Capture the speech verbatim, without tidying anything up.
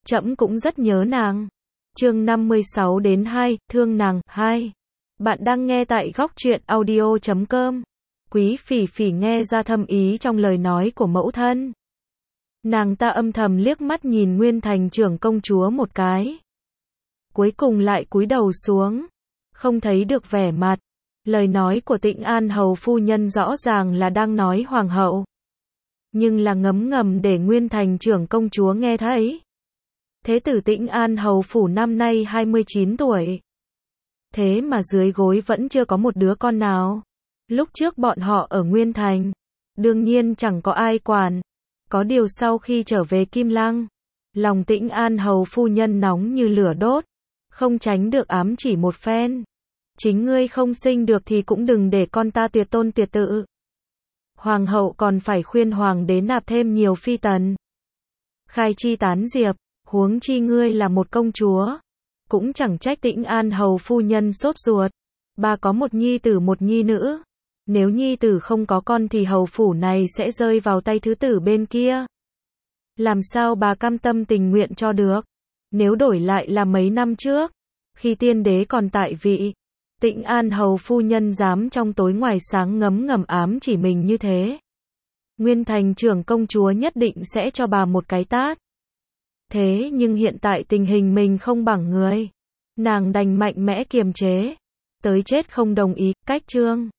trẫm cũng rất nhớ nàng. Chương năm mươi sáu đến hai, thương nàng, hai. Bạn đang nghe tại góc truyện audio chấm com. Quý Phỉ Phỉ nghe ra thâm ý trong lời nói của mẫu thân. Nàng ta âm thầm liếc mắt nhìn Nguyên Thành trưởng công chúa một cái. Cuối cùng lại cúi đầu xuống, không thấy được vẻ mặt. Lời nói của Tĩnh An hầu phu nhân rõ ràng là đang nói hoàng hậu, nhưng là ngấm ngầm để Nguyên Thành trưởng công chúa nghe thấy. Thế tử Tĩnh An hầu phủ năm nay hai mươi chín tuổi. Thế mà dưới gối vẫn chưa có một đứa con nào. Lúc trước bọn họ ở Nguyên Thành, đương nhiên chẳng có ai quản. Có điều sau khi trở về Kim Lăng, lòng Tĩnh An hầu phu nhân nóng như lửa đốt, không tránh được ám chỉ một phen. Chính ngươi không sinh được thì cũng đừng để con ta tuyệt tôn tuyệt tự. Hoàng hậu còn phải khuyên hoàng đế nạp thêm nhiều phi tần, khai chi tán diệp, huống chi ngươi là một công chúa. Cũng chẳng trách Tĩnh An hầu phu nhân sốt ruột. Bà có một nhi tử một nhi nữ. Nếu nhi tử không có con thì hầu phủ này sẽ rơi vào tay thứ tử bên kia. Làm sao bà cam tâm tình nguyện cho được? Nếu đổi lại là mấy năm trước, khi tiên đế còn tại vị, Tĩnh An hầu phu nhân dám trong tối ngoài sáng ngấm ngầm ám chỉ mình như thế, Nguyên Thành trưởng công chúa nhất định sẽ cho bà một cái tát. Thế nhưng hiện tại tình hình mình không bằng người, nàng đành mạnh mẽ kiềm chế, tới chết không đồng ý. Cách chương